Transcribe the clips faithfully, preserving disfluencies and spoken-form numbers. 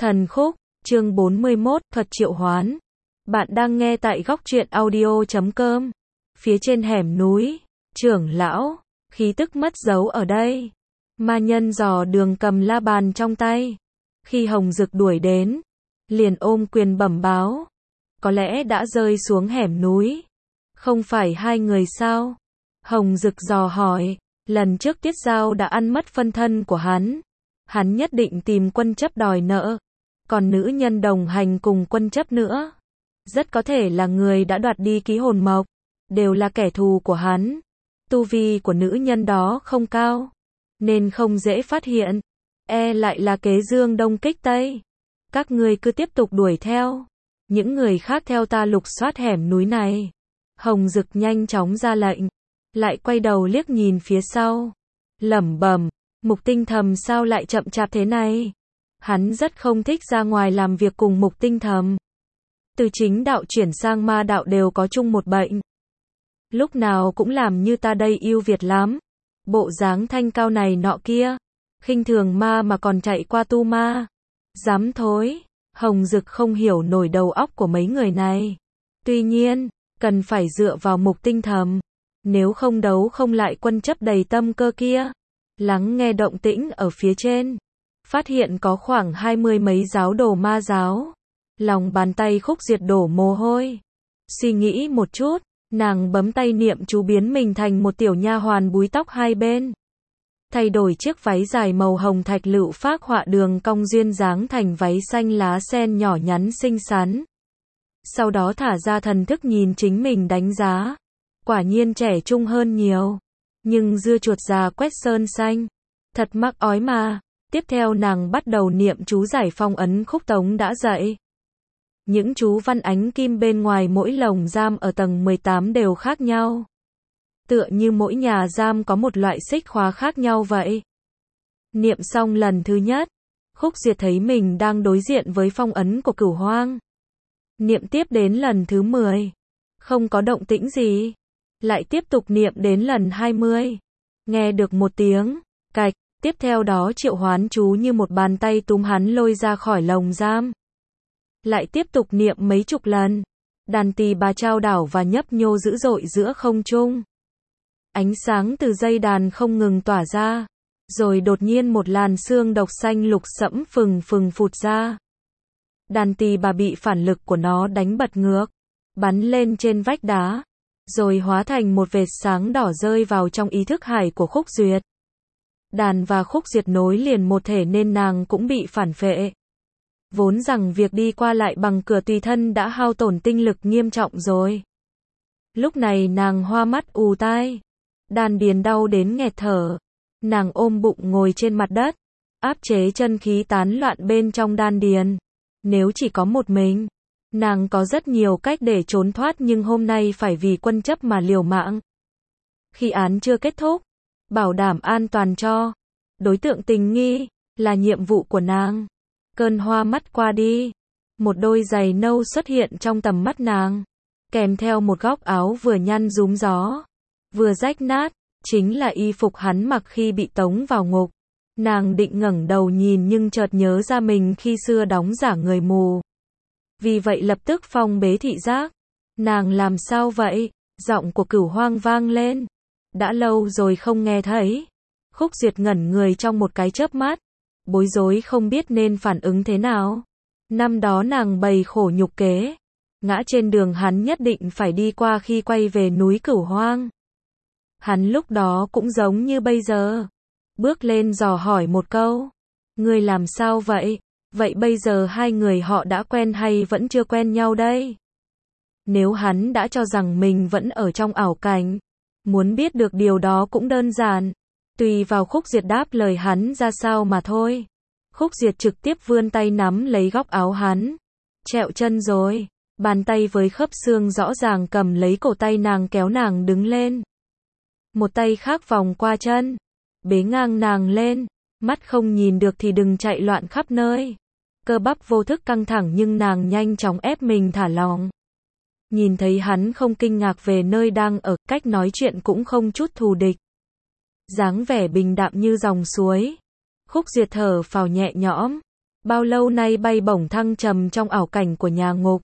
Thần khúc, chương bốn mươi mốt, thuật triệu hoán. Bạn đang nghe tại góc truyện audio chấm com. Phía trên hẻm núi, trưởng lão, khí tức mất dấu ở đây. Ma nhân dò đường cầm la bàn trong tay. Khi Hồng Dực đuổi đến, liền ôm quyền bẩm báo. Có lẽ đã rơi xuống hẻm núi. Không phải hai người sao? Hồng Dực dò hỏi, lần trước Tiết Giao đã ăn mất phân thân của hắn. Hắn nhất định tìm Quân Chấp đòi nợ. Còn nữ nhân đồng hành cùng Quân Chấp nữa, rất có thể là người đã đoạt đi ký hồn mộc, đều là kẻ thù của hắn. Tu vi của nữ nhân đó không cao, nên không dễ phát hiện. E lại là kế dương đông kích tây. Các ngươi cứ tiếp tục đuổi theo. Những người khác theo ta lục soát hẻm núi này. Hồng Dực nhanh chóng ra lệnh, lại quay đầu liếc nhìn phía sau, lẩm bẩm, Mục Tinh Thầm sao lại chậm chạp thế này? Hắn rất không thích ra ngoài làm việc cùng Mục Tinh Thầm. Từ chính đạo chuyển sang ma đạo đều có chung một bệnh. Lúc nào cũng làm như ta đây ưu việt lắm. Bộ dáng thanh cao này nọ kia. Khinh thường ma mà còn chạy qua tu ma. Dám thối. Hồng Dực không hiểu nổi đầu óc của mấy người này. Tuy nhiên, cần phải dựa vào Mục Tinh Thầm. Nếu không đấu không lại Quân Chấp đầy tâm cơ kia. Lắng nghe động tĩnh ở phía trên. Phát hiện có khoảng hai mươi mấy giáo đồ ma giáo. Lòng bàn tay Khúc Duyệt đổ mồ hôi. Suy nghĩ một chút, nàng bấm tay niệm chú biến mình thành một tiểu nha hoàn búi tóc hai bên. Thay đổi chiếc váy dài màu hồng thạch lựu phác họa đường cong duyên dáng thành váy xanh lá sen nhỏ nhắn xinh xắn. Sau đó thả ra thần thức nhìn chính mình đánh giá. Quả nhiên trẻ trung hơn nhiều. Nhưng dưa chuột già quét sơn xanh. Thật mắc ói mà. Tiếp theo nàng bắt đầu niệm chú giải phong ấn Khúc Tống đã dạy. Những chú văn ánh kim bên ngoài mỗi lồng giam ở tầng mười tám đều khác nhau. Tựa như mỗi nhà giam có một loại xích khóa khác nhau vậy. Niệm xong lần thứ nhất, Khúc Duyệt thấy mình đang đối diện với phong ấn của Cửu Hoang. Niệm tiếp đến lần thứ mười. Không có động tĩnh gì. Lại tiếp tục niệm đến lần hai mươi. Nghe được một tiếng, cạch. Tiếp theo đó triệu hoán chú như một bàn tay túm hắn lôi ra khỏi lồng giam. Lại tiếp tục niệm mấy chục lần. Đàn tỳ bà trao đảo và nhấp nhô dữ dội giữa không trung. Ánh sáng từ dây đàn không ngừng tỏa ra. Rồi đột nhiên một làn sương độc xanh lục sẫm phừng phừng phụt ra. Đàn tỳ bà bị phản lực của nó đánh bật ngược. Bắn lên trên vách đá. Rồi hóa thành một vệt sáng đỏ rơi vào trong ý thức hải của Khúc Duyệt. Đàn và Khúc Duyệt nối liền một thể nên nàng cũng bị phản phệ. Vốn rằng việc đi qua lại bằng cửa tùy thân đã hao tổn tinh lực nghiêm trọng rồi. Lúc này nàng hoa mắt ù tai. Đàn điền đau đến nghẹt thở. Nàng ôm bụng ngồi trên mặt đất. Áp chế chân khí tán loạn bên trong đan điền. Nếu chỉ có một mình, nàng có rất nhiều cách để trốn thoát nhưng hôm nay phải vì Quân Chấp mà liều mạng. Khi án chưa kết thúc, bảo đảm an toàn cho đối tượng tình nghi là nhiệm vụ của nàng. Cơn hoa mắt qua đi, một đôi giày nâu xuất hiện trong tầm mắt nàng, kèm theo một góc áo vừa nhăn rúm gió, vừa rách nát, chính là y phục hắn mặc khi bị tống vào ngục. Nàng định ngẩng đầu nhìn nhưng chợt nhớ ra mình khi xưa đóng giả người mù. Vì vậy lập tức phong bế thị giác. Nàng làm sao vậy? Giọng của Cửu Hoang vang lên. Đã lâu rồi không nghe thấy. Khúc Duyệt ngẩn người trong một cái chớp mắt. Bối rối không biết nên phản ứng thế nào. Năm đó nàng bày khổ nhục kế. Ngã trên đường hắn nhất định phải đi qua khi quay về núi Cửu Hoang. Hắn lúc đó cũng giống như bây giờ. Bước lên dò hỏi một câu. Ngươi làm sao vậy? Vậy bây giờ hai người họ đã quen hay vẫn chưa quen nhau đây? Nếu hắn đã cho rằng mình vẫn ở trong ảo cảnh. Muốn biết được điều đó cũng đơn giản. Tùy vào Khúc Duyệt đáp lời hắn ra sao mà thôi. Khúc Duyệt trực tiếp vươn tay nắm lấy góc áo hắn. Trẹo chân rồi. Bàn tay với khớp xương rõ ràng cầm lấy cổ tay nàng kéo nàng đứng lên. Một tay khác vòng qua chân. Bế ngang nàng lên. Mắt không nhìn được thì đừng chạy loạn khắp nơi. Cơ bắp vô thức căng thẳng nhưng nàng nhanh chóng ép mình thả lỏng. Nhìn thấy hắn không kinh ngạc về nơi đang ở, cách nói chuyện cũng không chút thù địch. Dáng vẻ bình đạm như dòng suối. Khúc Duyệt thở phào nhẹ nhõm. bao lâu nay bay bổng thăng trầm trong ảo cảnh của nhà ngục.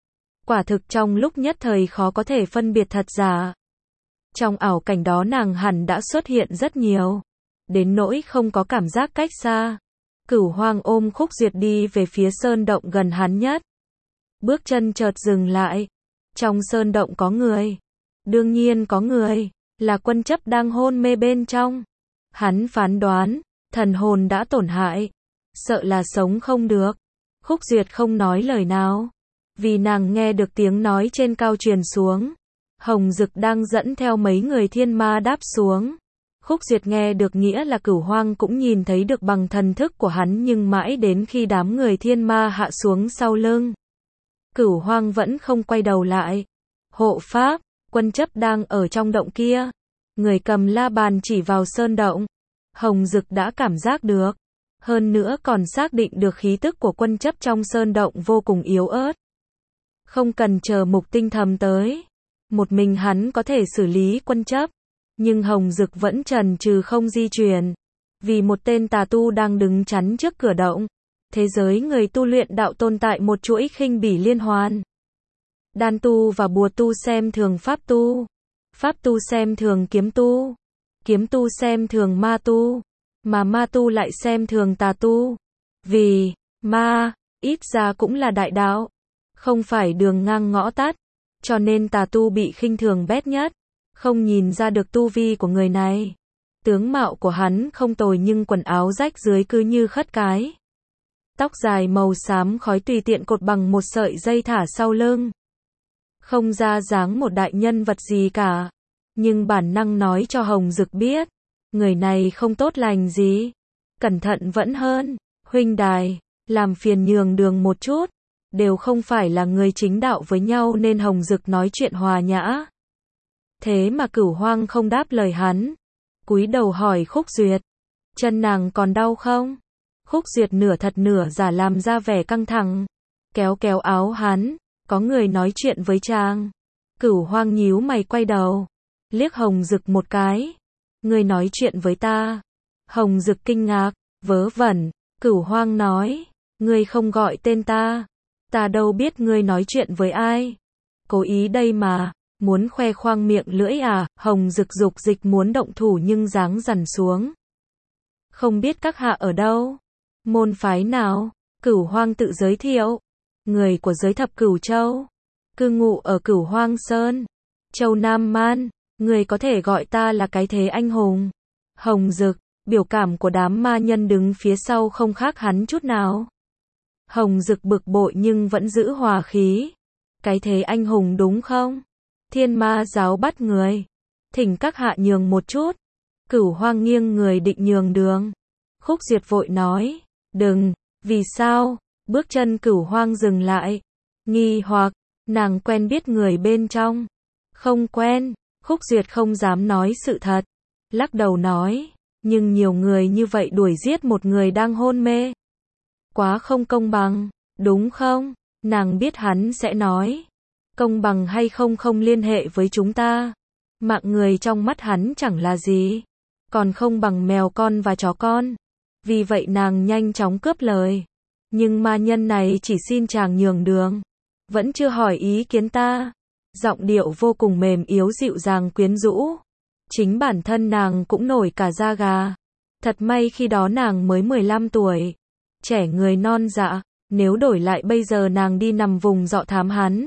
Quả thực trong lúc nhất thời khó có thể phân biệt thật giả. Trong ảo cảnh đó nàng hẳn đã xuất hiện rất nhiều, đến nỗi không có cảm giác cách xa. Cửu Hoang ôm Khúc Duyệt đi về phía sơn động gần hắn nhất. Bước chân chợt dừng lại. Trong sơn động có người. Đương nhiên có người, là Quân Chấp đang hôn mê bên trong. Hắn phán đoán, thần hồn đã tổn hại, sợ là sống không được. Khúc Duyệt không nói lời nào, vì nàng nghe được tiếng nói trên cao truyền xuống. Hồng Dực đang dẫn theo mấy người thiên ma đáp xuống. Khúc Duyệt nghe được nghĩa là Cửu Hoang cũng nhìn thấy được bằng thần thức của hắn, nhưng mãi đến khi đám người thiên ma hạ xuống sau lưng, Cửu Hoang vẫn không quay đầu lại. Hộ pháp, Quân Chấp đang ở trong động kia. Người cầm la bàn chỉ vào sơn động. Hồng Dực đã cảm giác được, hơn nữa còn xác định được khí tức của Quân Chấp trong sơn động vô cùng yếu ớt. Không cần chờ Mục Tinh Thầm tới, một mình hắn có thể xử lý Quân Chấp. Nhưng Hồng Dực vẫn chần chừ không di chuyển, vì một tên tà tu đang đứng chắn trước cửa động. Thế giới người tu luyện đạo tồn tại một chuỗi khinh bỉ liên hoàn. Đan tu và bùa tu xem thường pháp tu, pháp tu xem thường kiếm tu, kiếm tu xem thường ma tu, mà ma tu lại xem thường tà tu. Vì ma, ít ra cũng là đại đạo, không phải đường ngang ngõ tắt, cho nên tà tu bị khinh thường bét nhất. Không nhìn ra được tu vi của người này. Tướng mạo của hắn không tồi nhưng quần áo rách dưới cứ như khất cái. Tóc dài màu xám khói tùy tiện cột bằng một sợi dây thả sau lưng. Không ra dáng một đại nhân vật gì cả. Nhưng bản năng nói cho Hồng Dực biết, người này không tốt lành gì. Cẩn thận vẫn hơn. Huynh đài, làm phiền nhường đường một chút. Đều không phải là người chính đạo với nhau nên Hồng Dực nói chuyện hòa nhã. Thế mà Cửu Hoang không đáp lời hắn. Cúi đầu hỏi Khúc Duyệt, chân nàng còn đau không? Khúc Duyệt nửa thật nửa giả làm ra vẻ căng thẳng, kéo kéo áo hắn, có người nói chuyện với chàng. Cửu Hoang nhíu mày quay đầu, liếc Hồng Dực một cái. Ngươi nói chuyện với ta? Hồng Dực kinh ngạc, vớ vẩn. Cửu Hoang nói, ngươi không gọi tên ta, ta đâu biết ngươi nói chuyện với ai. Cố ý đây mà. Muốn khoe khoang miệng lưỡi à? Hồng Dực dục dịch muốn động thủ nhưng dáng dằn xuống. Không biết các hạ ở đâu? Môn phái nào? Cửu Hoang tự giới thiệu. Người của giới thập Cửu Châu. Cư ngụ ở Cửu Hoang Sơn, Châu Nam Man. Người có thể gọi ta là cái thế anh hùng. Hồng Dực, biểu cảm của đám ma nhân đứng phía sau không khác hắn chút nào. Hồng Dực bực bội nhưng vẫn giữ hòa khí. Cái thế anh hùng đúng không? Thiên ma giáo bắt người. Thỉnh các hạ nhường một chút. Cửu Hoang nghiêng người định nhường đường. Khúc Duyệt vội nói, đừng. Vì sao? Bước chân Cửu Hoang dừng lại. Nghi hoặc, nàng quen biết người bên trong. Không quen. Khúc Duyệt không dám nói sự thật. Lắc đầu nói, nhưng nhiều người như vậy đuổi giết một người đang hôn mê. Quá không công bằng, đúng không? Nàng biết hắn sẽ nói. Công bằng hay không không liên hệ với chúng ta. Mạng người trong mắt hắn chẳng là gì. Còn không bằng mèo con và chó con. Vì vậy nàng nhanh chóng cướp lời. Nhưng ma nhân này chỉ xin chàng nhường đường. Vẫn chưa hỏi ý kiến ta. Giọng điệu vô cùng mềm yếu dịu dàng quyến rũ. Chính bản thân nàng cũng nổi cả da gà. Thật may khi đó nàng mới mười lăm tuổi. Trẻ người non dạ. Nếu đổi lại bây giờ nàng đi nằm vùng dọ thám hắn.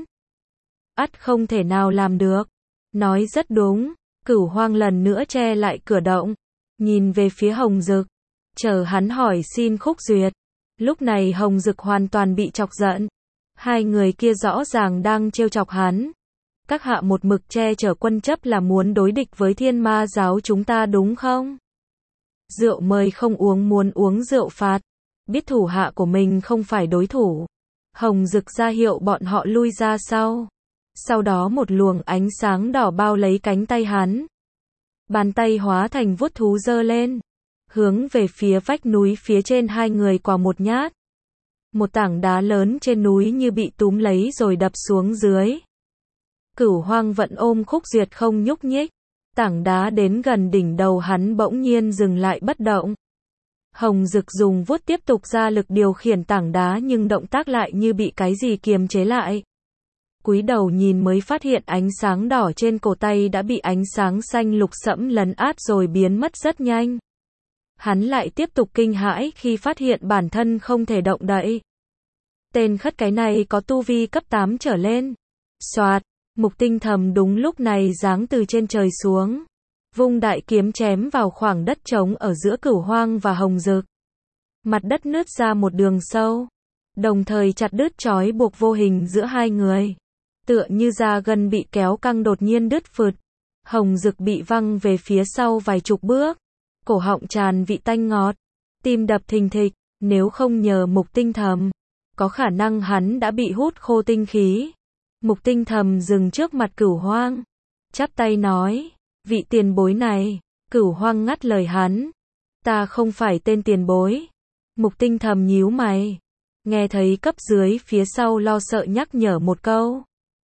Ắt không thể nào làm được. Nói rất đúng. Cửu Hoang lần nữa che lại cửa động. Nhìn về phía Hồng Dực. Chờ hắn hỏi xin Khúc Duyệt. Lúc này Hồng Dực hoàn toàn bị chọc giận. Hai người kia rõ ràng đang trêu chọc hắn. Các hạ một mực che chở Quân Chấp là muốn đối địch với thiên ma giáo chúng ta đúng không? Rượu mời không uống muốn uống rượu phạt. Biết thủ hạ của mình không phải đối thủ. Hồng Dực ra hiệu bọn họ lui ra sau. Sau đó một luồng ánh sáng đỏ bao lấy cánh tay hắn. Bàn tay hóa thành vuốt thú giơ lên. Hướng về phía vách núi phía trên hai người quà một nhát. Một tảng đá lớn trên núi như bị túm lấy rồi đập xuống dưới. Cửu Hoang vẫn ôm Khúc Duyệt không nhúc nhích. Tảng đá đến gần đỉnh đầu hắn bỗng nhiên dừng lại bất động. Hồng Dực dùng vuốt tiếp tục ra lực điều khiển tảng đá nhưng động tác lại như bị cái gì kiềm chế lại. Cúi đầu nhìn mới phát hiện ánh sáng đỏ trên cổ tay đã bị ánh sáng xanh lục sẫm lấn át rồi biến mất rất nhanh. Hắn lại tiếp tục kinh hãi khi phát hiện bản thân không thể động đậy. Tên khất cái này có tu vi cấp tám trở lên. Soạt, Mục Tinh Thầm đúng lúc này giáng từ trên trời xuống, vung đại kiếm chém vào khoảng đất trống ở giữa Cửu Hoang và Hồng Dực. Mặt đất nứt ra một đường sâu, đồng thời chặt đứt trói buộc vô hình giữa hai người. Tựa như da gân bị kéo căng đột nhiên đứt phượt. Hồng Dực bị văng về phía sau vài chục bước, cổ họng tràn vị tanh ngọt, tim đập thình thịch, nếu không nhờ Mục Tinh Thầm, có khả năng hắn đã bị hút khô tinh khí. Mục Tinh Thầm dừng trước mặt Cửu Hoang, chắp tay nói, vị tiền bối này. Cửu Hoang ngắt lời hắn, ta không phải tên tiền bối. Mục Tinh Thầm nhíu mày, nghe thấy cấp dưới phía sau lo sợ nhắc nhở một câu.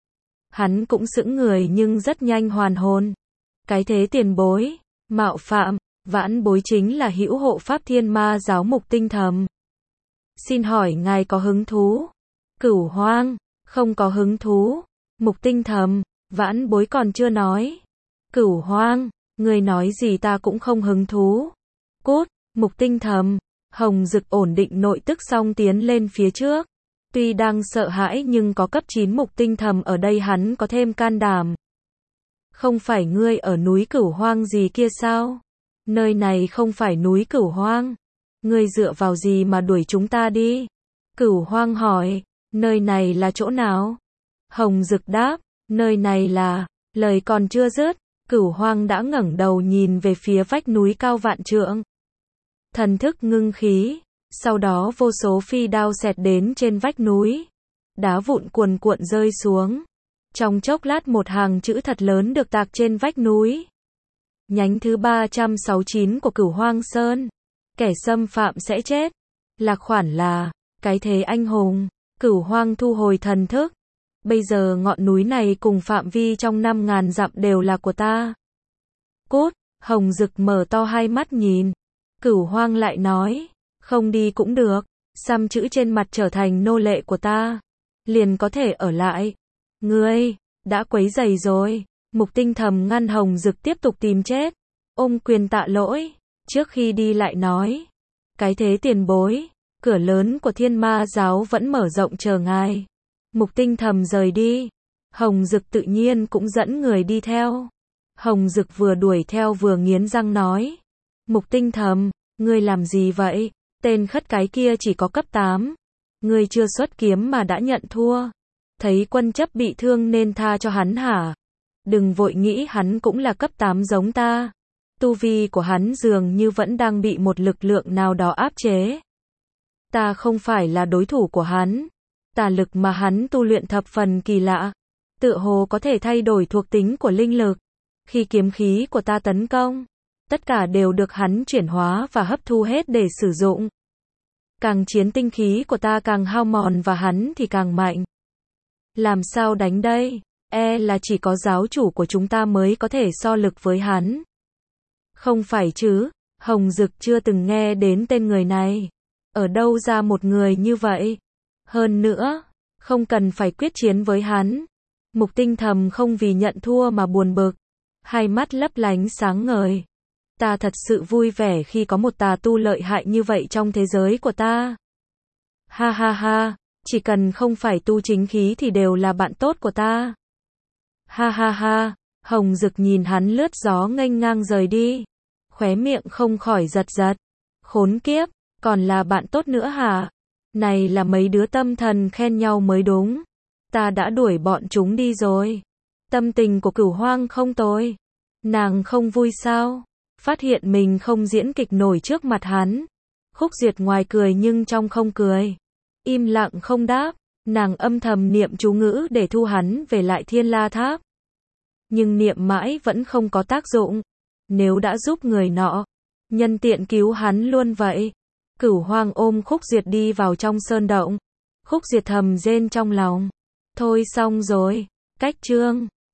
Hắn cũng sững người nhưng rất nhanh hoàn hồn. Cái thế tiền bối, mạo phạm, vãn bối chính là hữu hộ pháp Thiên Ma giáo Mục Tinh Thầm. Xin hỏi ngài có hứng thú? Cửu Hoang, không có hứng thú. Mục Tinh Thầm, vãn bối còn chưa nói. Cửu Hoang, người nói gì ta cũng không hứng thú. Cút. Mục Tinh Thầm. Hồng Dực ổn định nội tức xong tiến lên phía trước. Tuy đang sợ hãi nhưng có cấp chín Mục Tinh Thầm ở đây hắn có thêm can đảm. Không phải ngươi ở núi Cửu Hoang gì kia sao? Nơi này không phải núi Cửu Hoang. Ngươi dựa vào gì mà đuổi chúng ta đi? Cửu Hoang hỏi, nơi này là chỗ nào? Hồng Dực đáp, nơi này là, lời còn chưa dứt, Cửu Hoang đã ngẩng đầu nhìn về phía vách núi cao vạn trượng. Thần thức ngưng khí, sau đó vô số phi đao xẹt đến trên vách núi. Đá vụn cuồn cuộn rơi xuống. Trong chốc lát một hàng chữ thật lớn được tạc trên vách núi. Nhánh thứ ba trăm sáu mươi chín của Cửu Hoang Sơn. Kẻ xâm phạm sẽ chết. Lạc khoản là, cái thế anh hùng. Cửu Hoang thu hồi thần thức. Bây giờ ngọn núi này cùng phạm vi trong năm ngàn dặm đều là của ta. Cút. Hồng Dực mở to hai mắt nhìn. Cửu Hoang lại nói, không đi cũng được. Xăm chữ trên mặt trở thành nô lệ của ta, liền có thể ở lại. Ngươi, đã quấy rầy rồi. Mục Tinh Thầm ngăn Hồng Dực tiếp tục tìm chết. Ôm quyền tạ lỗi. Trước khi đi lại nói, cái thế tiền bối, cửa lớn của Thiên Ma giáo vẫn mở rộng chờ ngài. Mục Tinh Thầm rời đi. Hồng Dực tự nhiên cũng dẫn người đi theo. Hồng Dực vừa đuổi theo vừa nghiến răng nói, Mục Tinh Thầm, ngươi làm gì vậy? Tên khất cái kia chỉ có cấp tám. Ngươi chưa xuất kiếm mà đã nhận thua. Thấy quân chấp bị thương nên tha cho hắn hả? Đừng vội nghĩ hắn cũng là cấp tám giống ta. Tu vi của hắn dường như vẫn đang bị một lực lượng nào đó áp chế. Ta không phải là đối thủ của hắn. Tà lực mà hắn tu luyện thập phần kỳ lạ. Tựa hồ có thể thay đổi thuộc tính của linh lực. Khi kiếm khí của ta tấn công, tất cả đều được hắn chuyển hóa và hấp thu hết để sử dụng. Càng chiến tinh khí của ta càng hao mòn và hắn thì càng mạnh. Làm sao đánh đây? E là chỉ có giáo chủ của chúng ta mới có thể so lực với hắn. Không phải chứ, Hồng Dực chưa từng nghe đến tên người này. Ở đâu ra một người như vậy? Hơn nữa, không cần phải quyết chiến với hắn. Mục Tinh Thầm không vì nhận thua mà buồn bực. Hai mắt lấp lánh sáng ngời. Ta thật sự vui vẻ khi có một tà tu lợi hại như vậy trong thế giới của ta. Ha ha ha, chỉ cần không phải tu chính khí thì đều là bạn tốt của ta. Ha ha ha, Hồng Dực nhìn hắn lướt gió nghênh ngang rời đi. Khóe miệng không khỏi giật giật. Khốn kiếp, còn là bạn tốt nữa hả? Này là mấy đứa tâm thần khen nhau mới đúng. Ta đã đuổi bọn chúng đi rồi. Tâm tình của Cửu Hoang không tồi. Nàng không vui sao? Phát hiện mình không diễn kịch nổi trước mặt hắn. Khúc Duyệt ngoài cười nhưng trong không cười. Im lặng không đáp. Nàng âm thầm niệm chú ngữ để thu hắn về lại Thiên La Tháp. Nhưng niệm mãi vẫn không có tác dụng. Nếu đã giúp người nọ, nhân tiện cứu hắn luôn vậy. Cửu Hoang ôm Khúc Duyệt đi vào trong sơn động. Khúc Duyệt thầm rên trong lòng. Thôi xong rồi, cách chương.